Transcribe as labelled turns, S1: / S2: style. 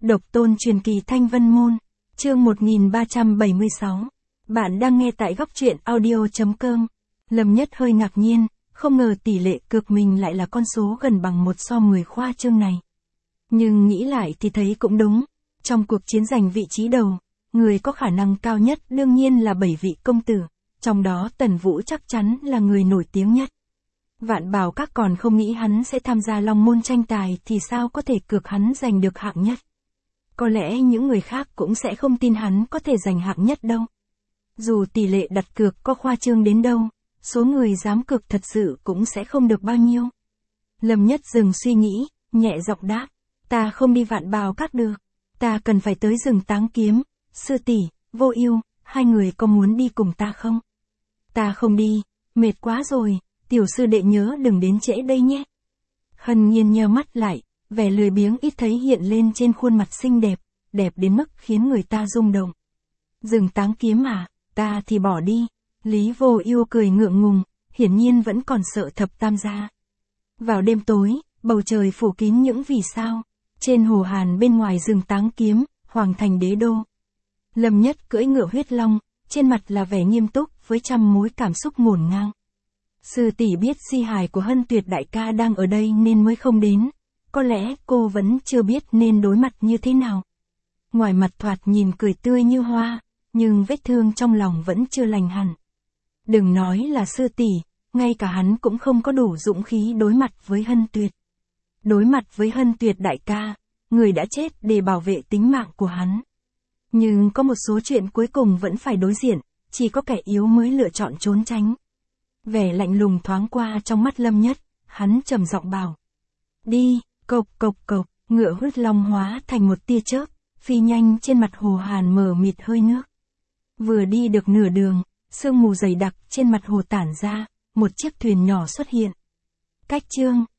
S1: Độc tôn truyền kỳ Thanh Vân Môn, chương 1376. Bạn đang nghe tại góc truyện audio.com. Lâm Nhất hơi ngạc nhiên, không ngờ tỷ lệ cược mình lại là con số gần bằng 1 so 10 khoa trương này. Nhưng nghĩ lại thì thấy cũng đúng, trong cuộc chiến giành vị trí đầu, người có khả năng cao nhất đương nhiên là 7 vị công tử, trong đó Tần Vũ chắc chắn là người nổi tiếng nhất. Vạn Bảo Các còn không nghĩ hắn sẽ tham gia Long Môn tranh tài thì sao có thể cược hắn giành được hạng nhất. Có lẽ những người khác cũng sẽ không tin hắn có thể giành hạng nhất đâu. Dù tỷ lệ đặt cược có khoa trương đến đâu, số người dám cược thật sự cũng sẽ không được bao nhiêu. Lâm Nhất dừng suy nghĩ, nhẹ giọng đáp, ta không đi Vạn Bảo Các được, ta cần phải tới rừng Táng Kiếm. Sư tỷ, Vô Ưu, hai người có muốn đi cùng ta không? Ta không đi, mệt quá rồi, tiểu sư đệ nhớ đừng đến trễ đây nhé. Hân Nhiên nheo mắt lại, vẻ lười biếng ít thấy hiện lên trên khuôn mặt xinh đẹp, đẹp đến mức khiến người ta rung động. Rừng Táng Kiếm à, ta thì bỏ đi. Lý Vô Ưu cười ngượng ngùng, hiển nhiên vẫn còn sợ Thập Tam gia. Vào đêm tối, bầu trời phủ kín những vì sao. Trên hồ Hàn bên ngoài rừng Táng Kiếm, Hoàng thành đế đô. Lâm Nhất cưỡi ngựa huyết long, trên mặt là vẻ nghiêm túc với trăm mối cảm xúc ngổn ngang. Sư tỷ biết di hài của Hân Tuyệt đại ca đang ở đây nên mới không đến. Có lẽ cô vẫn chưa biết nên đối mặt như thế nào. Ngoài mặt thoạt nhìn cười tươi như hoa, nhưng vết thương trong lòng vẫn chưa lành hẳn. Đừng nói là sư tỷ, ngay cả hắn cũng không có đủ dũng khí đối mặt với Hân Tuyệt. Đối mặt với Hân Tuyệt đại ca, người đã chết để bảo vệ tính mạng của hắn. Nhưng có một số chuyện cuối cùng vẫn phải đối diện, chỉ có kẻ yếu mới lựa chọn trốn tránh. Vẻ lạnh lùng thoáng qua trong mắt Lâm Nhất, hắn trầm giọng bảo. Đi, cộc cộc cộc, ngựa huyết long hóa thành một tia chớp, phi nhanh trên mặt hồ Hàn mờ mịt hơi nước. Vừa đi được nửa đường, sương mù dày đặc trên mặt hồ tản ra, một chiếc thuyền nhỏ xuất hiện. Cách chương